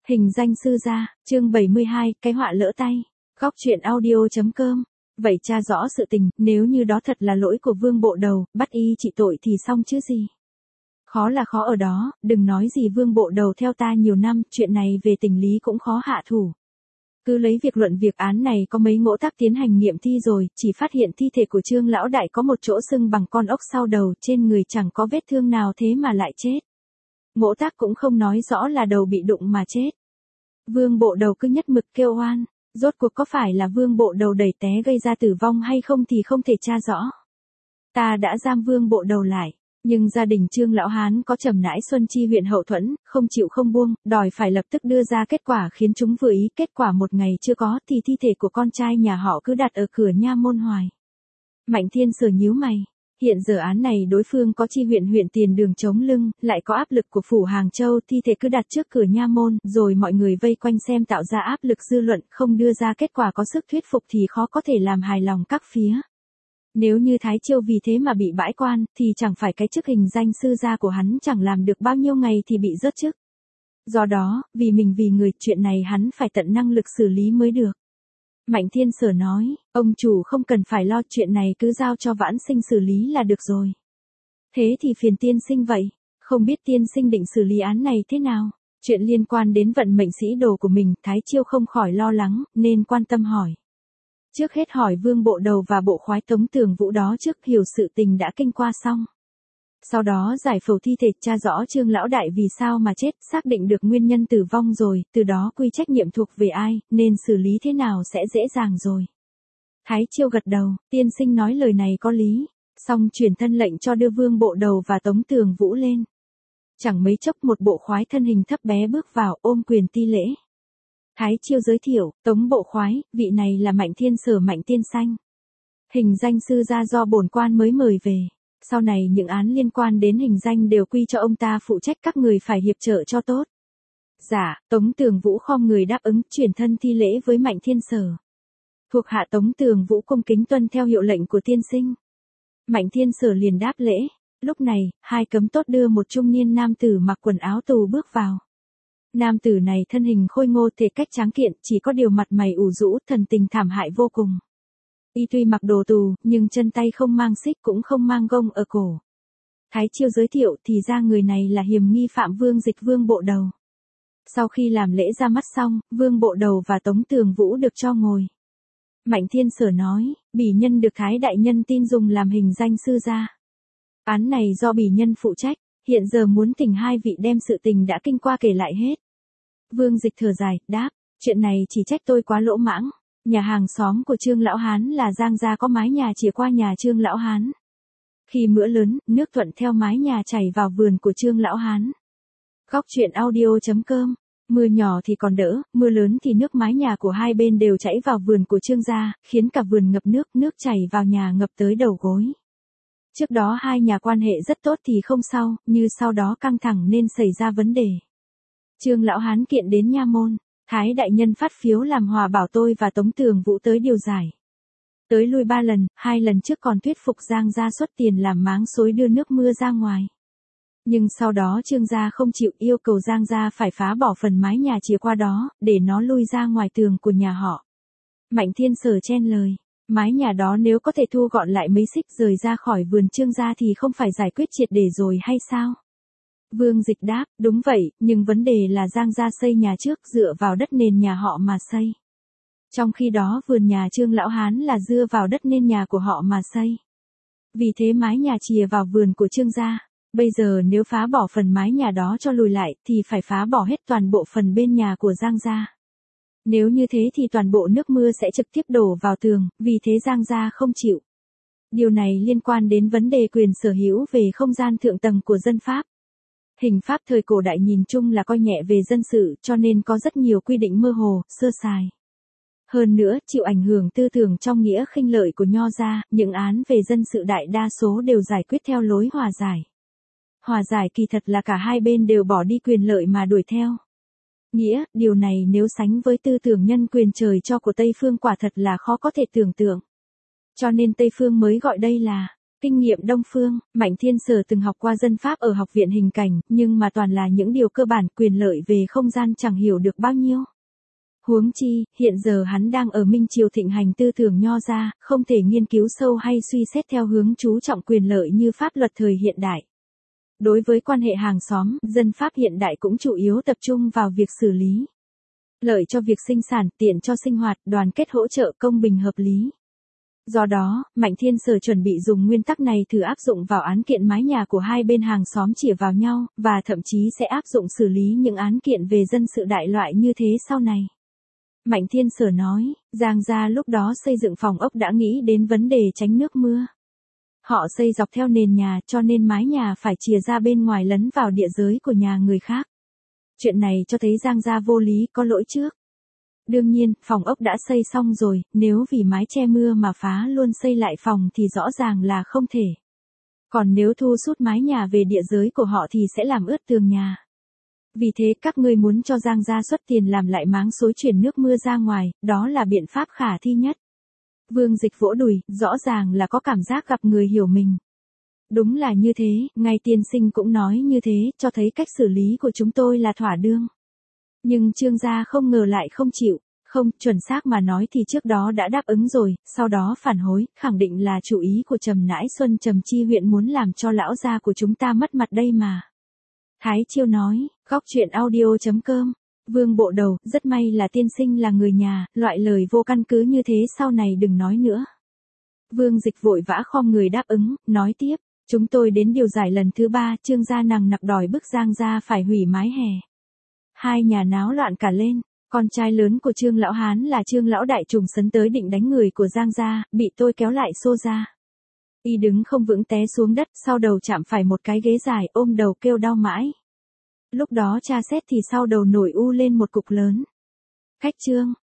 Hình danh sư gia, chương 72, cái họa lỡ tay. Góc truyện audio.com. Vậy tra rõ sự tình, nếu như đó thật là lỗi của Vương Bộ Đầu, bắt y trị tội thì xong chứ gì. Khó là khó ở đó, đừng nói gì Vương Bộ Đầu theo ta nhiều năm, chuyện này về tình lý cũng khó hạ thủ. Cứ lấy việc luận việc án này có mấy ngỗ tác tiến hành nghiệm thi rồi, chỉ phát hiện thi thể của Trương Lão Đại có một chỗ sưng bằng con ốc sau đầu, trên người chẳng có vết thương nào thế mà lại chết. Ngỗ tác cũng không nói rõ là đầu bị đụng mà chết. Vương Bộ Đầu cứ nhất mực kêu oan, rốt cuộc có phải là Vương Bộ Đầu đẩy té gây ra tử vong hay không thì không thể tra rõ. Ta đã giam Vương Bộ Đầu lại, nhưng gia đình Trương Lão Hán có trầm nãi Xuân Chi huyện Hậu Thuẫn, không chịu không buông, đòi phải lập tức đưa ra kết quả khiến chúng vừa ý, kết quả một ngày chưa có thì thi thể của con trai nhà họ cứ đặt ở cửa nha môn hoài. Mạnh Thiên Sở nhíu mày. Hiện giờ án này đối phương có Chi huyện tiền đường chống lưng, lại có áp lực của phủ Hàng Châu, thi thể cứ đặt trước cửa nha môn, rồi mọi người vây quanh xem tạo ra áp lực dư luận, không đưa ra kết quả có sức thuyết phục thì khó có thể làm hài lòng các phía. Nếu như Thái Chiêu vì thế mà bị bãi quan, thì chẳng phải cái chức hình danh sư gia của hắn chẳng làm được bao nhiêu ngày thì bị rớt chức. Do đó, vì mình vì người, chuyện này hắn phải tận năng lực xử lý mới được. Mạnh Thiên Sở nói, ông chủ không cần phải lo, chuyện này cứ giao cho Vãn Sinh xử lý là được rồi. Thế thì phiền tiên sinh vậy, không biết tiên sinh định xử lý án này thế nào? Chuyện liên quan đến vận mệnh sĩ đồ của mình, Thái Chiêu không khỏi lo lắng, nên quan tâm hỏi. Trước hết hỏi Vương Bộ Đầu và bộ khoái Tống Tường Vũ đó trước, hiểu sự tình đã kinh qua xong. Sau đó giải phẫu thi thể, tra rõ Trương Lão Đại vì sao mà chết, xác định được nguyên nhân tử vong rồi, từ đó quy trách nhiệm thuộc về ai, nên xử lý thế nào sẽ dễ dàng rồi. Thái Chiêu gật đầu, tiên sinh nói lời này có lý, xong truyền thân lệnh cho đưa Vương Bộ Đầu và Tống Tường Vũ lên. Chẳng mấy chốc một bộ khoái thân hình thấp bé bước vào, ôm quyền ti lễ. Thái Chiêu giới thiệu, Tống bộ khoái, vị này là Mạnh Thiên Sở Mạnh Tiên Sanh. Hình danh sư gia do bổn quan mới mời về. Sau này những án liên quan đến hình danh đều quy cho ông ta phụ trách, các người phải hiệp trợ cho tốt. Dạ, Tống Tường Vũ khom người đáp ứng, chuyển thân thi lễ với Mạnh Thiên Sở. Thuộc hạ Tống Tường Vũ cung kính tuân theo hiệu lệnh của tiên sinh. Mạnh Thiên Sở liền đáp lễ. Lúc này, hai cấm tốt đưa một trung niên nam tử mặc quần áo tù bước vào. Nam tử này thân hình khôi ngô, thể cách tráng kiện, chỉ có điều mặt mày ủ rũ, thần tình thảm hại vô cùng. Y tuy mặc đồ tù, nhưng chân tay không mang xích cũng không mang gông ở cổ. Thái Chiêu giới thiệu thì ra người này là hiềm nghi phạm Vương Dịch Vương Bộ Đầu. Sau khi làm lễ ra mắt xong, Vương Bộ Đầu và Tống Tường Vũ được cho ngồi. Mạnh Thiên Sở nói, bỉ nhân được Thái Đại Nhân tin dùng làm hình danh sư gia. Án này do bỉ nhân phụ trách, hiện giờ muốn thỉnh hai vị đem sự tình đã kinh qua kể lại hết. Vương Dịch thở dài, đáp, chuyện này chỉ trách tôi quá lỗ mãng. Nhà hàng xóm của Trương Lão Hán là Giang gia có mái nhà chìa qua nhà Trương Lão Hán. Khi mưa lớn, nước thuận theo mái nhà chảy vào vườn của Trương Lão Hán. Góc truyện audio.com. Mưa nhỏ thì còn đỡ, mưa lớn thì nước mái nhà của hai bên đều chảy vào vườn của Trương gia, khiến cả vườn ngập nước, nước chảy vào nhà ngập tới đầu gối. Trước đó hai nhà quan hệ rất tốt thì không sao, như sau đó căng thẳng nên xảy ra vấn đề. Trương Lão Hán kiện đến nha môn. Thái Đại Nhân phát phiếu làm hòa bảo tôi và Tống Tường Vũ tới điều giải. Tới lui 3 lần, 2 lần trước còn thuyết phục Giang gia xuất tiền làm máng xối đưa nước mưa ra ngoài. Nhưng sau đó Trương gia không chịu, yêu cầu Giang gia phải phá bỏ phần mái nhà chìa qua đó, để nó lui ra ngoài tường của nhà họ. Mạnh Thiên Sở chen lời, mái nhà đó nếu có thể thu gọn lại mấy xích rời ra khỏi vườn Trương gia thì không phải giải quyết triệt để rồi hay sao? Vương Dịch đáp, đúng vậy, nhưng vấn đề là Giang gia xây nhà trước dựa vào đất nền nhà họ mà xây. Trong khi đó vườn nhà Trương Lão Hán là dựa vào đất nền nhà của họ mà xây. Vì thế mái nhà chìa vào vườn của Trương gia. Bây giờ nếu phá bỏ phần mái nhà đó cho lùi lại thì phải phá bỏ hết toàn bộ phần bên nhà của Giang gia. Nếu như thế thì toàn bộ nước mưa sẽ trực tiếp đổ vào tường, vì thế Giang gia không chịu. Điều này liên quan đến vấn đề quyền sở hữu về không gian thượng tầng của dân Pháp. Hình pháp thời cổ đại nhìn chung là coi nhẹ về dân sự, cho nên có rất nhiều quy định mơ hồ, sơ sài. Hơn nữa, chịu ảnh hưởng tư tưởng trong nghĩa khinh lợi của Nho gia, những án về dân sự đại đa số đều giải quyết theo lối hòa giải. Hòa giải kỳ thật là cả hai bên đều bỏ đi quyền lợi mà đuổi theo. Nghĩa, điều này nếu sánh với tư tưởng nhân quyền trời cho của Tây Phương quả thật là khó có thể tưởng tượng. Cho nên Tây Phương mới gọi đây là Kinh nghiệm Đông Phương, Mạnh Thiên Sở từng học qua dân pháp ở học viện hình cảnh, nhưng mà toàn là những điều cơ bản, quyền lợi về không gian chẳng hiểu được bao nhiêu. Huống chi, hiện giờ hắn đang ở Minh Triều thịnh hành tư tưởng nho ra, không thể nghiên cứu sâu hay suy xét theo hướng chú trọng quyền lợi như pháp luật thời hiện đại. Đối với quan hệ hàng xóm, dân pháp hiện đại cũng chủ yếu tập trung vào việc xử lý. Lợi cho việc sinh sản, tiện cho sinh hoạt, đoàn kết hỗ trợ, công bình hợp lý. Do đó, Mạnh Thiên Sở chuẩn bị dùng nguyên tắc này thử áp dụng vào án kiện mái nhà của hai bên hàng xóm chĩa vào nhau, và thậm chí sẽ áp dụng xử lý những án kiện về dân sự đại loại như thế sau này. Mạnh Thiên Sở nói, Giang gia lúc đó xây dựng phòng ốc đã nghĩ đến vấn đề tránh nước mưa. Họ xây dọc theo nền nhà cho nên mái nhà phải chìa ra bên ngoài lấn vào địa giới của nhà người khác. Chuyện này cho thấy Giang gia vô lý, có lỗi trước. Đương nhiên, phòng ốc đã xây xong rồi, nếu vì mái che mưa mà phá luôn xây lại phòng thì rõ ràng là không thể. Còn nếu thu sút mái nhà về địa giới của họ thì sẽ làm ướt tường nhà. Vì thế các ngươi muốn cho Giang gia xuất tiền làm lại máng xối chuyển nước mưa ra ngoài, đó là biện pháp khả thi nhất. Vương Dịch vỗ đùi, rõ ràng là có cảm giác gặp người hiểu mình. Đúng là như thế, ngay tiên sinh cũng nói như thế, cho thấy cách xử lý của chúng tôi là thỏa đương. Nhưng Trương gia không ngờ lại không chịu, không, chuẩn xác mà nói thì trước đó đã đáp ứng rồi, sau đó phản hối, khẳng định là chủ ý của Trầm Nãi Xuân Trầm Chi huyện muốn làm cho lão gia của chúng ta mất mặt đây mà. Thái Chiêu nói, góc chuyện audio.com, Vương Bộ Đầu, rất may là tiên sinh là người nhà, loại lời vô căn cứ như thế sau này đừng nói nữa. Vương Dịch vội vã khom người đáp ứng, nói tiếp, chúng tôi đến điều giải lần thứ 3, Trương gia nằng nặc đòi bức Giang gia phải hủy mái hè. Hai nhà náo loạn cả lên, con trai lớn của Trương Lão Hán là Trương Lão Đại trùng sấn tới định đánh người của Giang gia, bị tôi kéo lại xô ra. Y đứng không vững té xuống đất, sau đầu chạm phải một cái ghế dài, ôm đầu kêu đau mãi. Lúc đó tra xét thì sau đầu nổi u lên một cục lớn. Khách Trương,